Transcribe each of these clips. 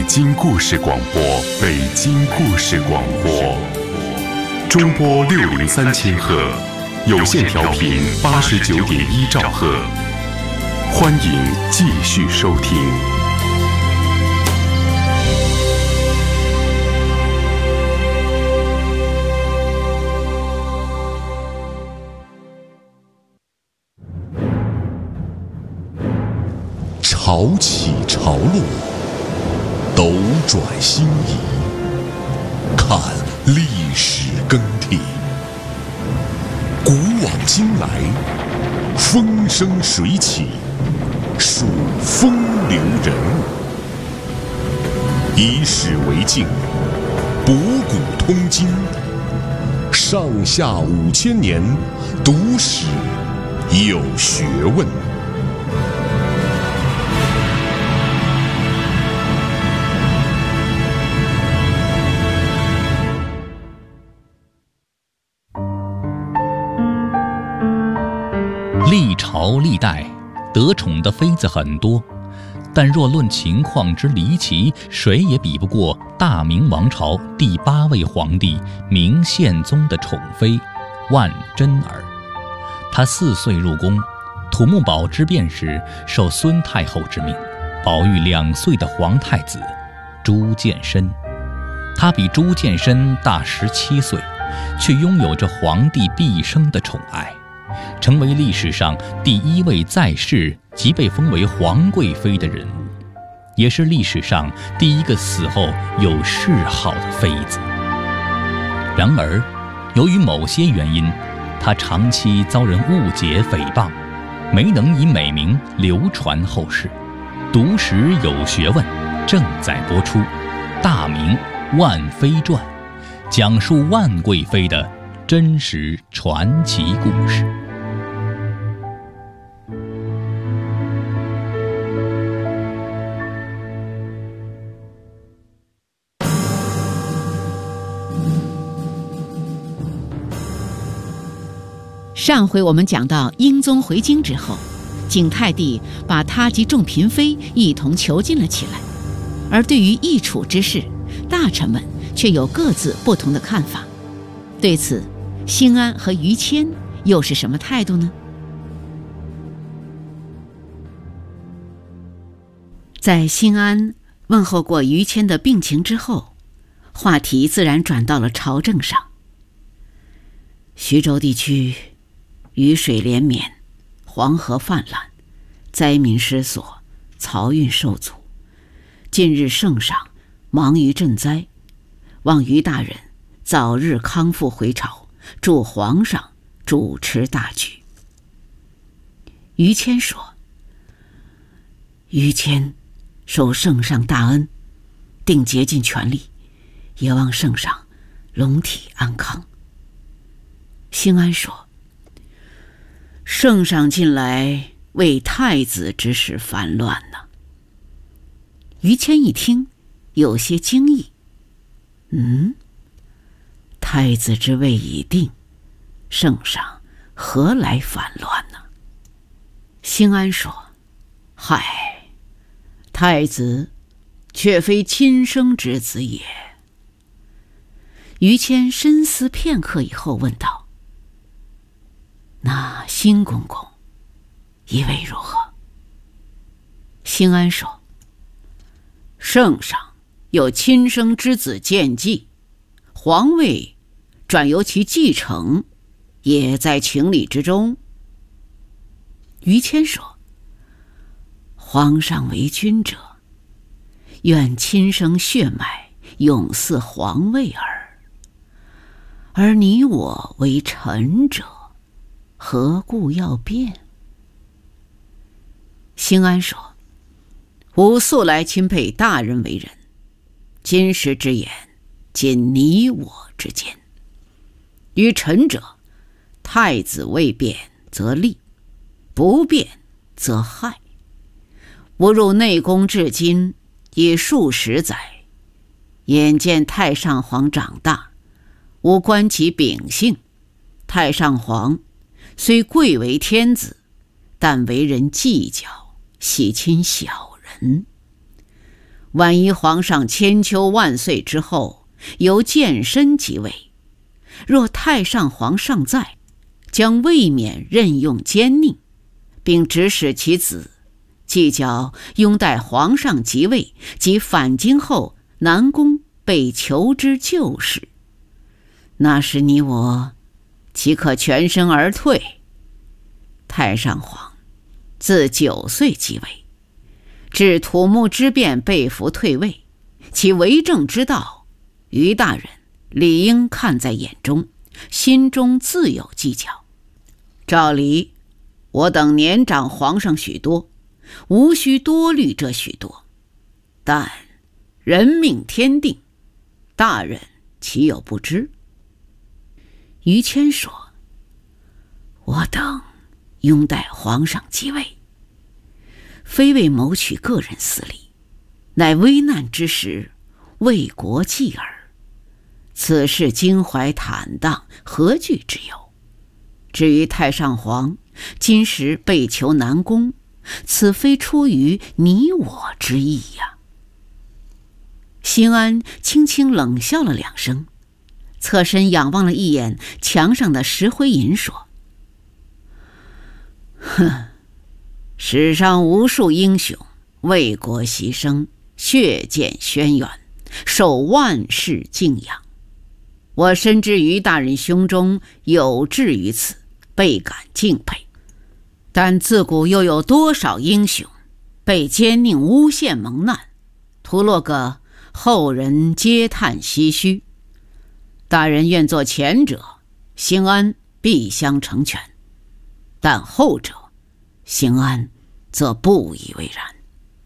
京故事广播，北京故事广播，中波603千赫，有线调频89.1兆赫，欢迎继续收听。潮起潮落，斗转星移，看历史更替，古往今来，风生水起，数风流人物，以史为镜，博古通今，上下5000年，读史有学问。 历朝历代得宠的妃子很多，但若论情况之离奇，谁也比不过大明王朝第8位皇帝明宪宗的宠妃万贞儿。她4岁入宫，土木堡之变时受孙太后之命，保育2岁的皇太子朱见深。她比朱见深大17岁，却拥有着皇帝毕生的宠爱，成为历史上第1位在世即被封为皇贵妃的人物，也是历史上第1个死后有谥号的妃子。然而，由于某些原因，她长期遭人误解诽谤，没能以美名流传后世。读史有学问正在播出《大明万妃传》，讲述万贵妃的真实传奇故事。 上回我们讲到，英宗回京之后，景泰帝把他及众嫔妃一同囚禁了起来。而对于议处之事，大臣们却有各自不同的看法。对此，兴安和于谦又是什么态度呢？在兴安问候过于谦的病情之后，话题自然转到了朝政上。徐州地区雨水连绵，黄河泛滥，灾民失所，漕运受阻。近日圣上忙于赈灾，望于大人早日康复回朝，祝皇上主持大局。于谦说：于谦受圣上大恩，定竭尽全力，也望圣上龙体安康。兴安说：圣上近来为太子之事烦乱呢。于谦一听，有些惊异。太子之位已定，圣上何来烦乱呢？兴安说：嗨，太子却非亲生之子也。于谦深思片刻以后问道：那兴公公以为如何？兴安说：圣上有亲生之子建继，皇位转由其继承，也在情理之中。于谦说：皇上为君者，愿亲生血脉永嗣皇位耳，而你我为臣者，何故要变？兴安说：吾素来钦佩大人为人，今时之言，仅你我之间。于臣者，太子未变则利，不变则害。吾入内宫至今已数十载，眼见太上皇长大，吾观其秉性，太上皇虽贵为天子，但为人计较，喜亲小人。 万一皇上千秋万岁之后由健身即位，若太上皇尚在，将未免任用奸佞，并指使其子计较拥戴皇上即位及返京后南宫被囚之旧事，那时你我岂可全身而退？太上皇自9岁即位，至土木之变被俘退位，其为政之道，于大人理应看在眼中，心中自有计较。照理，我等年长皇上许多，无需多虑这许多，但人命天定，大人岂有不知？于谦说：我等拥戴皇上即位，非为谋取个人私利，乃危难之时为国计耳。此事襟怀坦荡，何惧之有？至于太上皇今时被囚南宫，此非出于你我之意呀。辛安轻轻冷笑了2声，侧身仰望了一眼墙上的石灰银，说：哼，史上无数英雄为国牺牲，血溅轩辕，受万世敬仰。我深知于大人胸中有志于此，倍感敬佩。但自古又有多少英雄被奸佞诬陷蒙难，徒落个后人嗟叹唏嘘。大人愿做前者，兴安必相成全；但后者，兴安则不以为然。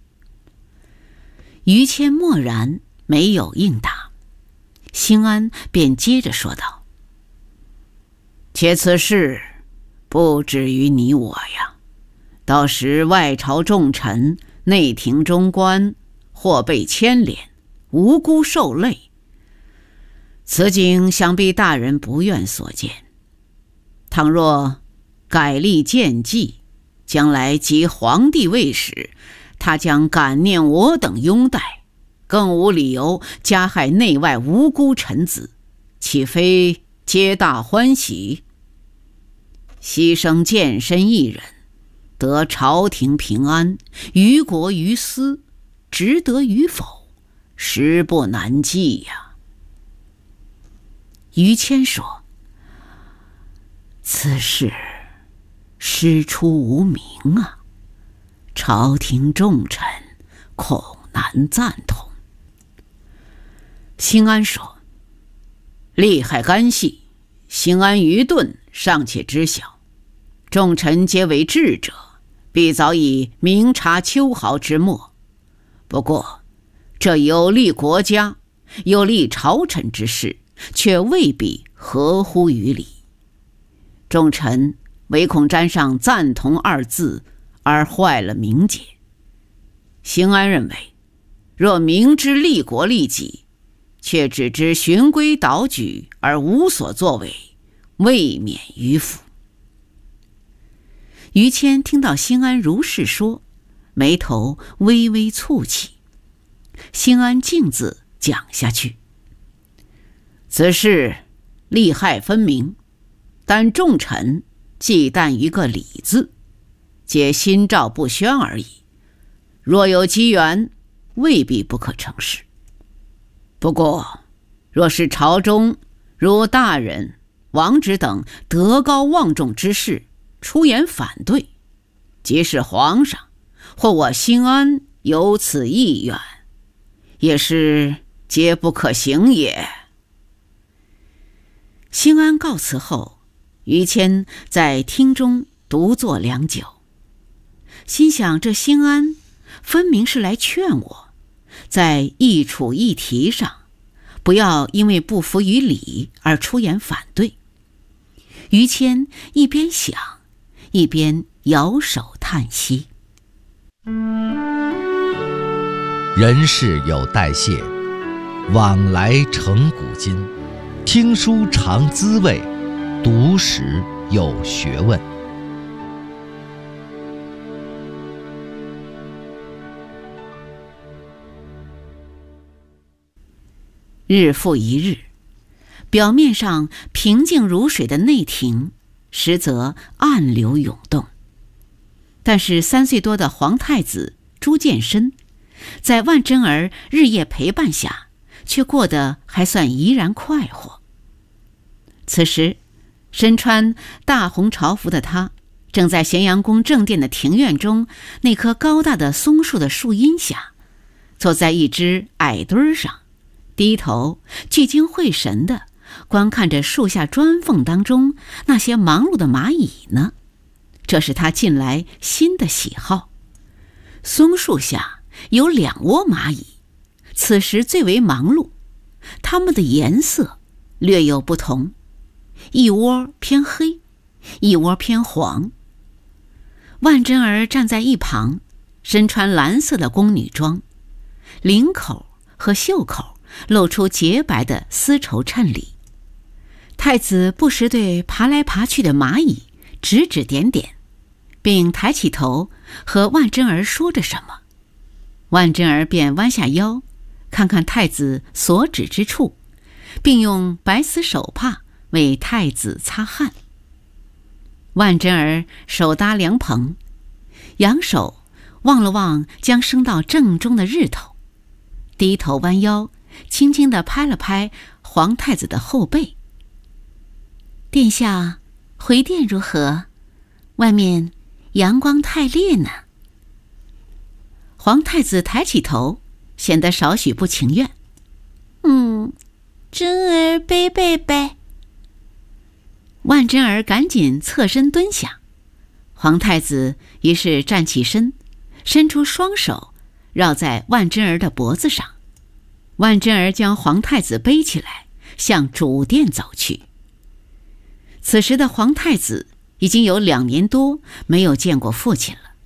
于谦默然，没有应答。兴安便接着说道：且此事不止于你我呀，到时外朝重臣、内廷中官或被牵连，无辜受累，此景想必大人不愿所见。倘若改立谏计，将来即皇帝位时，他将感念我等拥戴，更无理由加害内外无辜臣子，岂非皆大欢喜？牺牲健身一人，得朝廷平安，于国于私，值得与否，实不难计呀。于谦说：此事师出无名啊，朝廷重臣恐难赞同。兴安说：利害干系，兴安愚钝尚且知晓，众臣皆为智者，必早已明察秋毫之末。不过这有利国家、有利朝臣之事，却未必合乎于理。众臣唯恐沾上赞同2字而坏了名节。兴安认为，若明知利国利己，却只知循规蹈矩而无所作为，未免迂腐。于谦听到兴安如是说，眉头微微蹙起。兴安径自讲下去：此事利害分明，但众臣忌惮于个理字，皆心照不宣而已。若有机缘，未必不可成事。不过若是朝中如大人、王直等德高望重之士出言反对，即使皇上或我兴安有此意愿，也是皆不可行也。兴安告辞后，于谦在厅中独坐良久，心想这兴安分明是来劝我，在一处议题上不要因为不服于理而出言反对。于谦一边想，一边摇手叹息。 人事有代谢，往来成古今。听书尝滋味，读史有学问。 日复一日，表面上平静如水的内廷，实则暗流涌动。但是3岁多的皇太子朱见深，在万贞儿日夜陪伴下，却过得还算怡然快活。此时，身穿大红朝服的他，正在咸阳宫正殿的庭院中那棵高大的松树的树荫下，坐在一只矮墩上，低头聚精会神地观看着树下砖缝当中那些忙碌的蚂蚁呢。这是他近来新的喜好。松树下有2窝蚂蚁，此时最为忙碌，它们的颜色略有不同，一窝偏黑，一窝偏黄。万贞儿站在一旁，身穿蓝色的宫女装，领口和袖口露出洁白的丝绸衬里。太子不时对爬来爬去的蚂蚁指指点点，并抬起头和万贞儿说着什么。万贞儿便弯下腰，看看太子所指之处，并用白丝手帕为太子擦汗。万贞儿手搭凉棚，仰手望了望将升到正中的日头，低头弯腰，轻轻地拍了拍皇太子的后背。殿下回殿如何？外面阳光太烈呢。皇太子抬起头，显得少许不情愿。贞儿背背呗。万贞儿赶紧侧身蹲下，皇太子于是站起身，伸出双手绕在万贞儿的脖子上。万贞儿将皇太子背起来，向主殿走去。此时的皇太子已经有2年多没有见过父亲了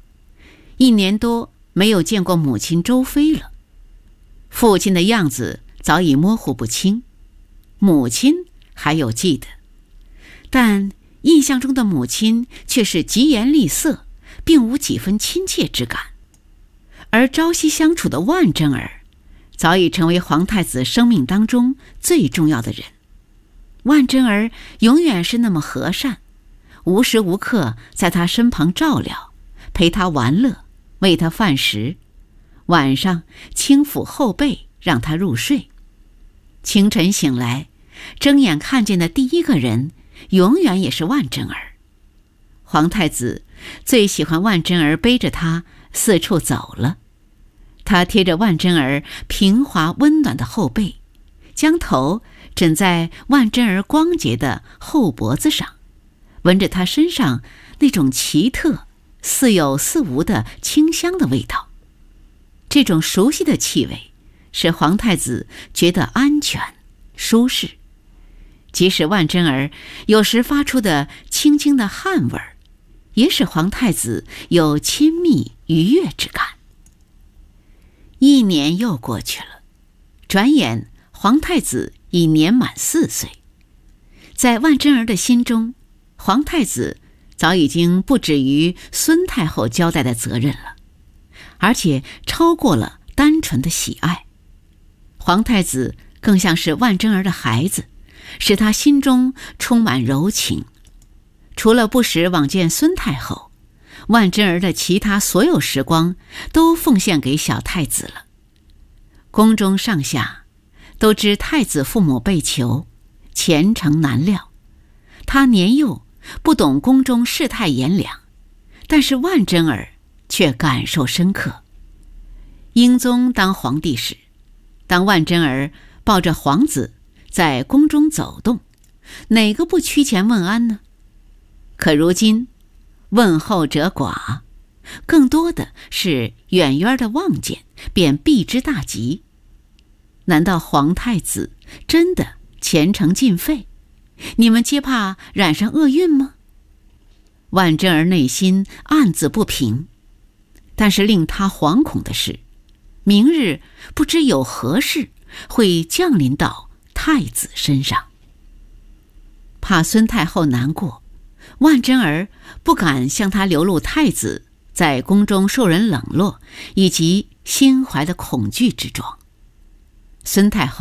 ，1年多没有见过母亲周妃了。父亲的样子早已模糊不清，母亲还有记得，但印象中的母亲却是疾言厉色，并无几分亲切之感。而朝夕相处的万贞儿早已成为皇太子生命当中最重要的人。万贞儿永远是那么和善，无时无刻在他身旁照料，陪他玩乐，喂他饭食，晚上轻抚后背让他入睡。清晨醒来，睁眼看见的第一个人永远也是万贞儿。皇太子最喜欢万贞儿背着他四处走了，他贴着万贞儿平滑温暖的后背，将头枕在万贞儿光洁的后脖子上，闻着她身上那种奇特似有似无的清香的味道。这种熟悉的气味使皇太子觉得安全舒适，即使万贞儿有时发出的轻轻的汗味儿，也使皇太子有亲密愉悦之感。1年又过去了，转眼皇太子已年满4岁。在万贞儿的心中，皇太子早已经不止于孙太后交代的责任了，而且超过了单纯的喜爱。皇太子更像是万贞儿的孩子，使他心中充满柔情。除了不时往见孙太后，万贞儿的其他所有时光都奉献给小太子了。宫中上下都知太子父母被囚，前程难料。他年幼，不懂宫中世态炎凉，但是万贞儿却感受深刻。英宗当皇帝时，当万贞儿抱着皇子在宫中走动，哪个不趋前问安呢？可如今问候者寡，更多的是远远的望见便避之大吉。难道皇太子真的前程尽废？你们皆怕染上厄运吗？万贞儿内心暗自不平，但是令他惶恐的是，明日不知有何事会降临到太子身上。怕孙太后难过，万贞儿不敢向他流露太子在宫中受人冷落以及心怀的恐惧之状。孙太后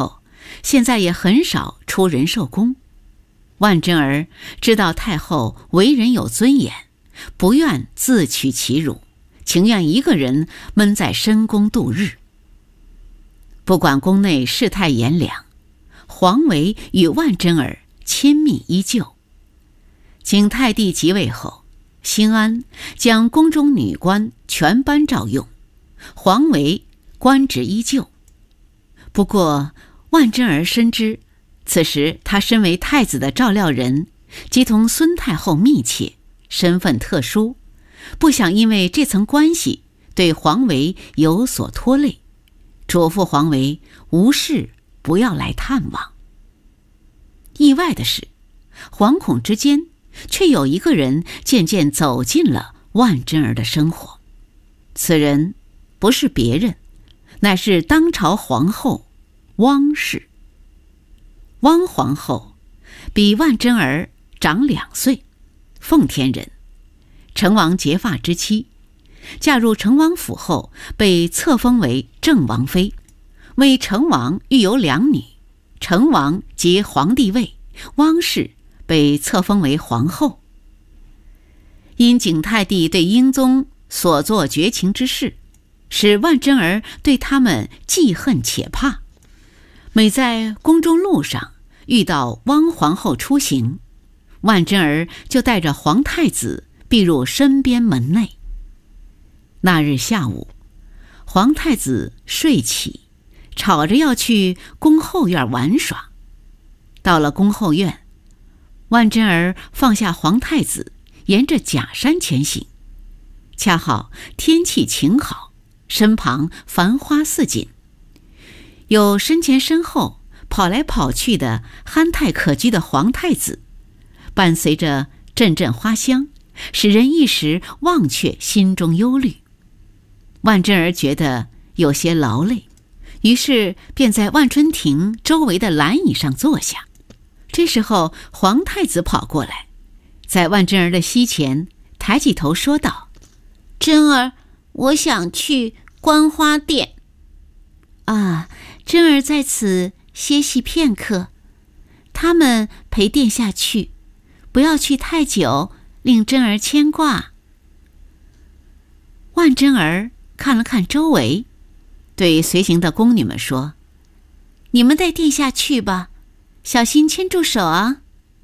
现在也很少出人寿宫。万贞儿知道太后为人有尊严，不愿自取其辱，情愿一个人闷在深宫度日。不管宫内世态炎凉，皇维与万贞儿亲密依旧。景泰帝即位后，兴安将宫中女官全班召用，皇维官职依旧。不过万贞儿深知，此时他身为太子的照料人，即同孙太后密切，身份特殊，不想因为这层关系对皇维有所拖累，嘱咐皇维无事不要来探望。意外的是，惶恐之间却有一个人渐渐走进了万贞儿的生活。此人不是别人，乃是当朝皇后汪氏。汪皇后比万贞儿长2岁，奉天人，成王结发之妻，嫁入成王府后被册封为正王妃，为成王育有2女，成王即皇帝位，汪氏被册封为皇后。因景泰帝对英宗所做绝情之事，使万贞儿对他们既恨且怕。每在宫中路上遇到汪皇后出行，万贞儿就带着皇太子避入身边门内。那日下午，皇太子睡起，吵着要去宫后院玩耍。到了宫后院，万贞儿放下皇太子，沿着假山前行。恰好天气晴好，身旁繁花似锦，有身前身后跑来跑去的憨态可掬的皇太子，伴随着阵阵花香，使人一时忘却心中忧虑。万贞儿觉得有些劳累，于是便在万春亭周围的蓝椅上坐下。这时候皇太子跑过来，在万贞儿的膝前抬起头说道：“贞儿，我想去观花殿。”“啊，贞儿在此歇息片刻，他们陪殿下去，不要去太久，令贞儿牵挂。”万贞儿看了看周围，对随行的宫女们说：“你们带殿下去吧，小心牵住手啊。”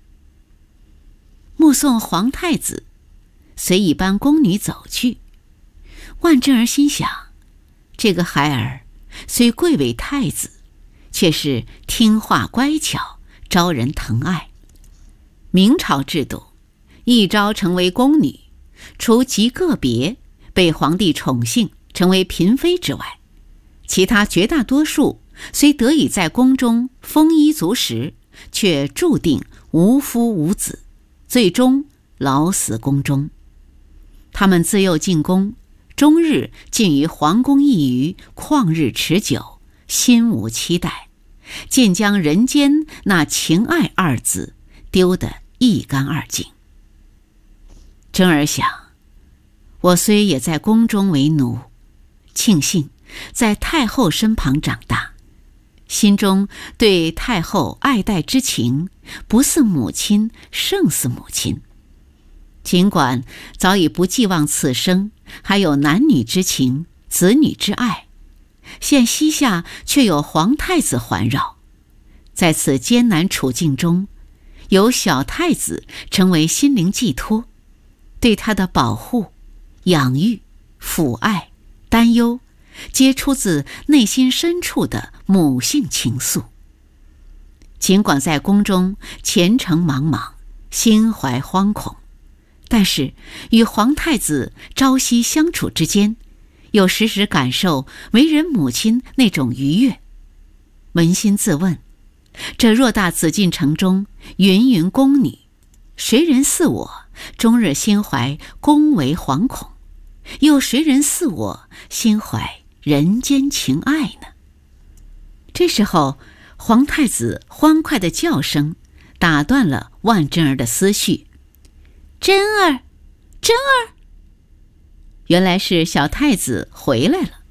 目送皇太子随一班宫女走去，万贞儿心想，这个孩儿虽贵为太子，却是听话乖巧，招人疼爱。明朝制度，一朝成为宫女，除极个别被皇帝宠幸成为嫔妃之外，其他绝大多数虽得以在宫中丰衣足食，却注定无夫无子，最终老死宫中。他们自幼进宫，终日浸于皇宫一隅，旷日持久，心无期待，渐将人间那情爱2字丢得一干二净。贞儿想，我虽也在宫中为奴，庆幸在太后身旁长大，心中对太后爱戴之情，不似母亲，胜似母亲。尽管早已不寄望此生还有男女之情，子女之爱，现膝下却有皇太子环绕，在此艰难处境中，有小太子成为心灵寄托，对他的保护、养育、抚爱、担忧，皆出自内心深处的母性情愫。尽管在宫中前程茫茫，心怀惶恐，但是与皇太子朝夕相处之间，又时时感受为人母亲那种愉悦。扪心自问，这偌大紫禁城中芸芸宫女，谁人似我终日心怀宫闱惶恐，又谁人似我心怀人间情爱呢？这时候皇太子欢快的叫声打断了万贞儿的思绪：“贞儿，贞儿！”原来是小太子回来了，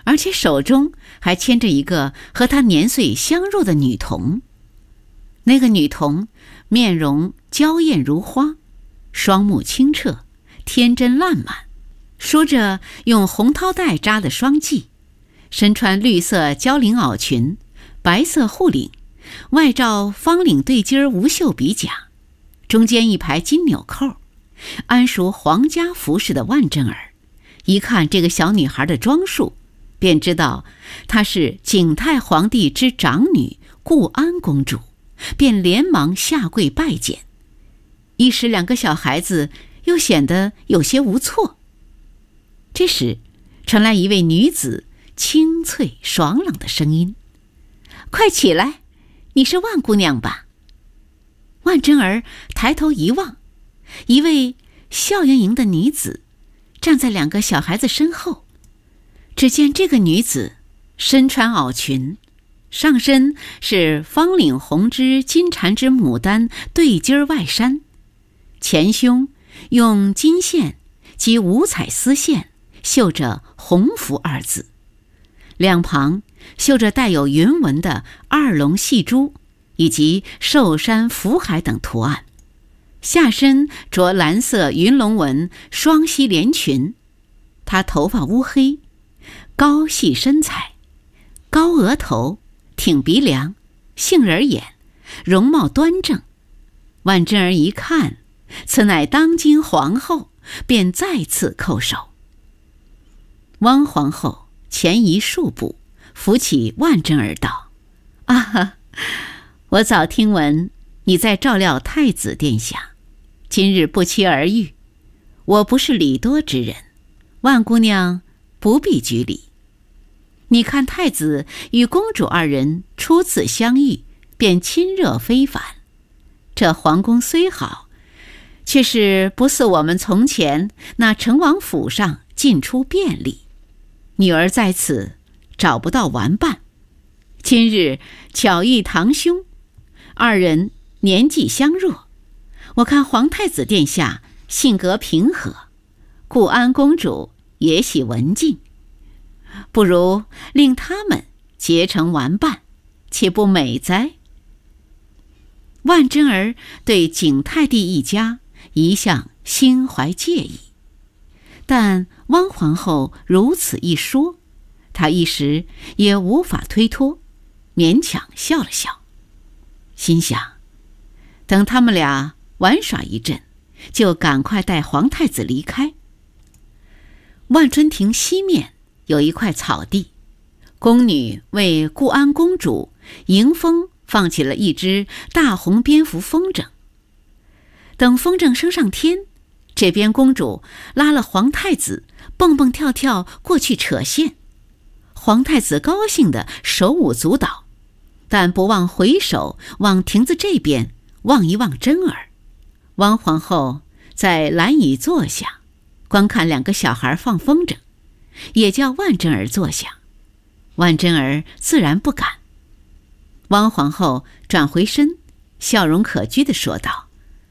而且手中还牵着一个和她年岁相若的女童。那个女童面容娇艳如花，双目清澈，天真烂漫，梳着用红绦带扎的双髻，身穿绿色交领袄裙，白色护领，外罩方领对襟无袖比甲，中间一排金纽扣，安属皇家服饰的万贞儿，一看这个小女孩的装束，便知道她是景泰皇帝之长女固安公主，便连忙下跪拜见。一时两个小孩子又显得有些无措。这时传来一位女子清脆爽朗的声音：“快起来，你是万姑娘吧？”万贞儿抬头一望，一位笑盈盈的女子站在两个小孩子身后。只见这个女子身穿袄裙，上身是方领红织金缠织牡丹对襟外衫，前胸用金线及五彩丝线绣着鸿福二字，两旁绣着带有云纹的二龙戏珠以及寿山福海等图案，下身着蓝色云龙纹双膝连裙。她头发乌黑，高细身材，高额头，挺鼻梁，杏仁眼，容貌端正。万贞儿一看，此乃当今皇后，便再次叩首。汪皇后前移数步，扶起万贞儿道：“啊，我早听闻你在照料太子殿下，今日不期而遇，我不是礼多之人，万姑娘不必拘礼。你看太子与公主二人初次相遇，便亲热非凡。这皇宫虽好，却是不似我们从前那成王府上进出便利。女儿在此找不到玩伴，今日巧遇堂兄，二人年纪相若，我看皇太子殿下性格平和，固安公主也喜文静，不如令他们结成玩伴，岂不美哉？”万贞儿对景泰帝一家一向心怀介意，但汪皇后如此一说，她一时也无法推脱，勉强笑了笑，心想等他们俩玩耍一阵，就赶快带皇太子离开。万春亭西面有一块草地，宫女为固安公主迎风放起了一只大红蝙蝠风筝。等风筝升上天，这边公主拉了皇太子蹦蹦跳跳过去扯线，皇太子高兴得手舞足蹈，但不忘回首往亭子这边望一望贞儿。汪皇后在蓝椅坐下，观看两个小孩放风筝，也叫万贞儿坐下。万贞儿自然不敢。汪皇后转回身，笑容可掬地说道：“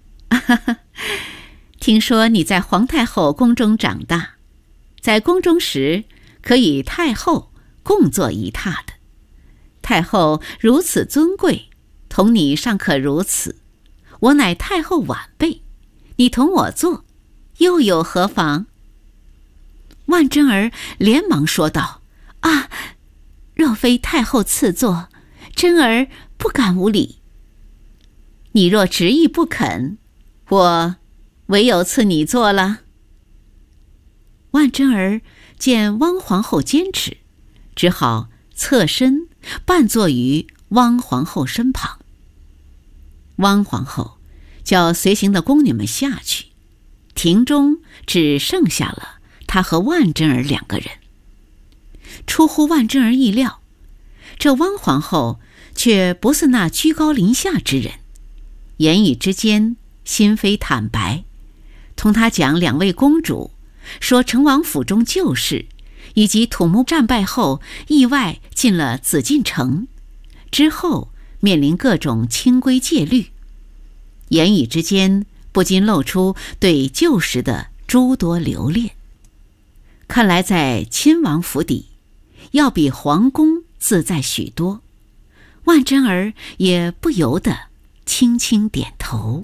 听说你在皇太后宫中长大，在宫中时可与太后共坐一榻的。太后如此尊贵，同你尚可如此。我乃太后晚辈，你同我坐，又有何妨？”万贞儿连忙说道：“啊，若非太后赐座，贞儿不敢无礼。你若执意不肯，我唯有赐你坐了。”万贞儿见汪皇后坚持，只好侧身半坐于汪皇后身旁。汪皇后叫随行的宫女们下去，庭中只剩下了她和万贞儿两个人。出乎万贞儿意料，这汪皇后却不是那居高临下之人，言语之间心扉坦白，同她讲两位公主说成王府中旧事，以及土木战败后意外进了紫禁城，之后面临各种清规戒律，言语之间不禁露出对旧时的诸多留恋。看来在亲王府邸， 要比皇宫自在许多。万贞儿也不由得轻轻点头。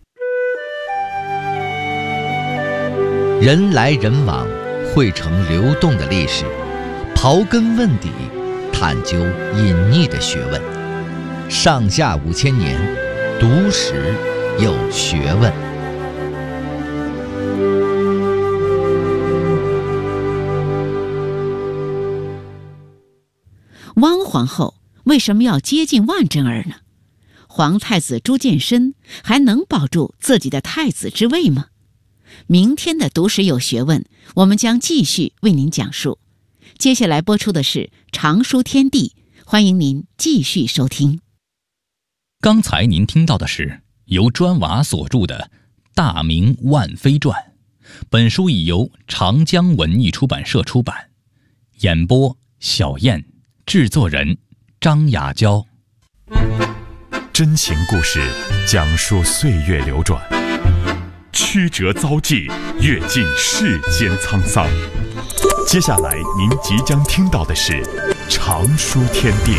人来人往，汇成流动的历史，刨根问底，探究隐匿的学问。上下5000年，读史有学问。 汪皇后为什么要接近万贞儿呢？皇太子朱见深还能保住自己的太子之位吗？明天的读史有学问，我们将继续为您讲述。接下来播出的是《常书天地》，欢迎您继续收听。 刚才您听到的是由砖瓦所著的《大明万妃传》，本书已由长江文艺出版社出版。演播小燕，制作人张雅娇。 真情故事讲述岁月流转，曲折遭际，阅尽世间沧桑。接下来您即将听到的是《常书天地》。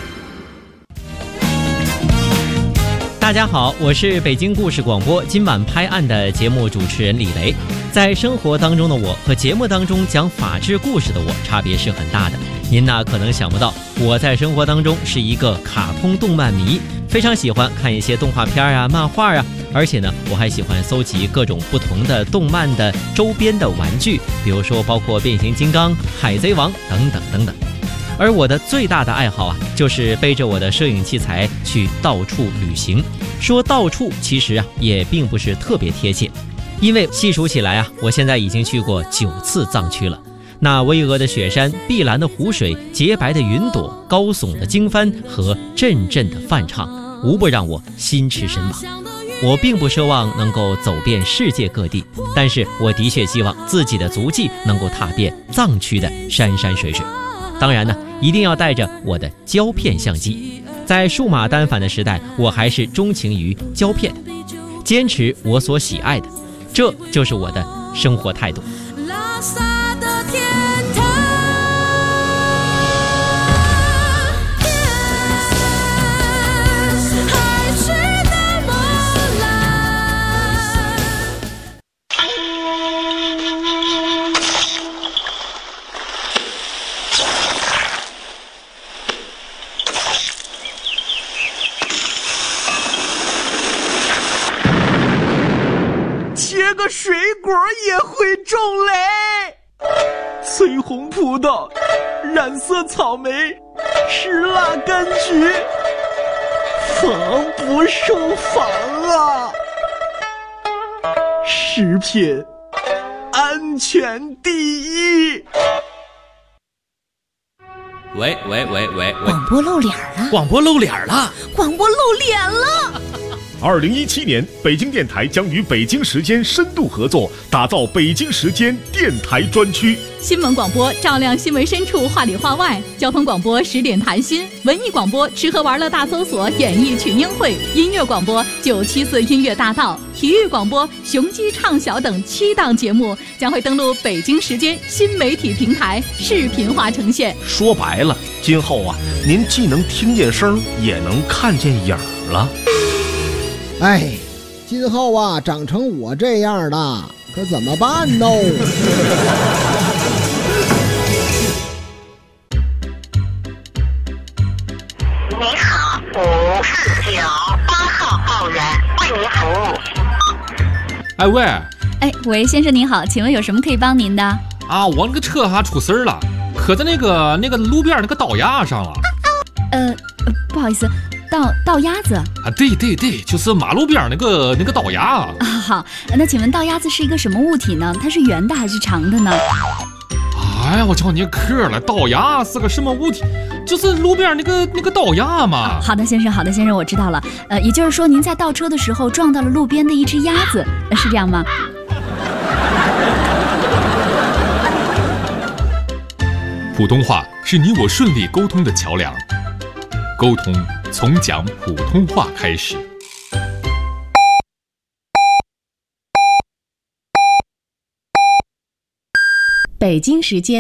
大家好，我是北京故事广播今晚拍案的节目主持人李雷。在生活当中的我和节目当中讲法治故事的我差别是很大的。您呢可能想不到，我在生活当中是一个卡通动漫迷，非常喜欢看一些动画片啊、漫画啊，而且呢我还喜欢搜集各种不同的动漫的周边的玩具，比如说包括变形金刚、海贼王等等等等。而我的最大的爱好啊，就是背着我的摄影器材去到处旅行。说到处其实啊也并不是特别贴切，因为细数起来啊，我现在已经去过9次藏区了。那巍峨的雪山、碧蓝的湖水、洁白的云朵、高耸的经幡和阵阵的梵唱，无不让我心驰神往。我并不奢望能够走遍世界各地，但是我的确希望自己的足迹能够踏遍藏区的山山水水。当然呢，一定要带着我的胶片相机。在数码单反的时代，我还是钟情于胶片，坚持我所喜爱的，这就是我的生活态度。 拉萨的天堂，还是那么蓝。 切个水果也会种嘞，翠红葡萄、染色草莓、石蜡柑橘，防不胜防啊！食品安全第一。 喂， 广播露脸了， 广播露脸了， 广播露脸了。 2017年，北京电台将与北京时间深度合作，打造北京时间电台专区。 新闻广播照亮新闻深处，话里话外；交通广播10点谈心；文艺广播吃喝玩乐大搜索，演艺群英会；音乐广播974音乐大道；体育广播雄鸡唱晓等7档节目将会登陆北京时间新媒体平台，视频化呈现。 说白了，今后啊，您既能听见声，也能看见影了。 哎，今后啊，长成我这样的，可怎么办呢？ 你好，5498号报员为您服务。 喂，先生您好，请问有什么可以帮您的？ 啊，我那个车哈出事了，磕在那个路边那个道牙上了。 不好意思。道鸭子啊， 对，就是马路边那个道牙啊。 好，那请问道鸭子是一个什么物体呢？它是圆的还是长的呢？ 哎呀，我叫你磕了，道牙是个什么物体？就是路边那个道牙嘛。 好的，先生，我知道了。也就是说您在倒车的时候撞到了路边的一只鸭子，是这样吗？ 普通话是你我顺利沟通的桥梁，沟通从讲普通话开始。 北京时间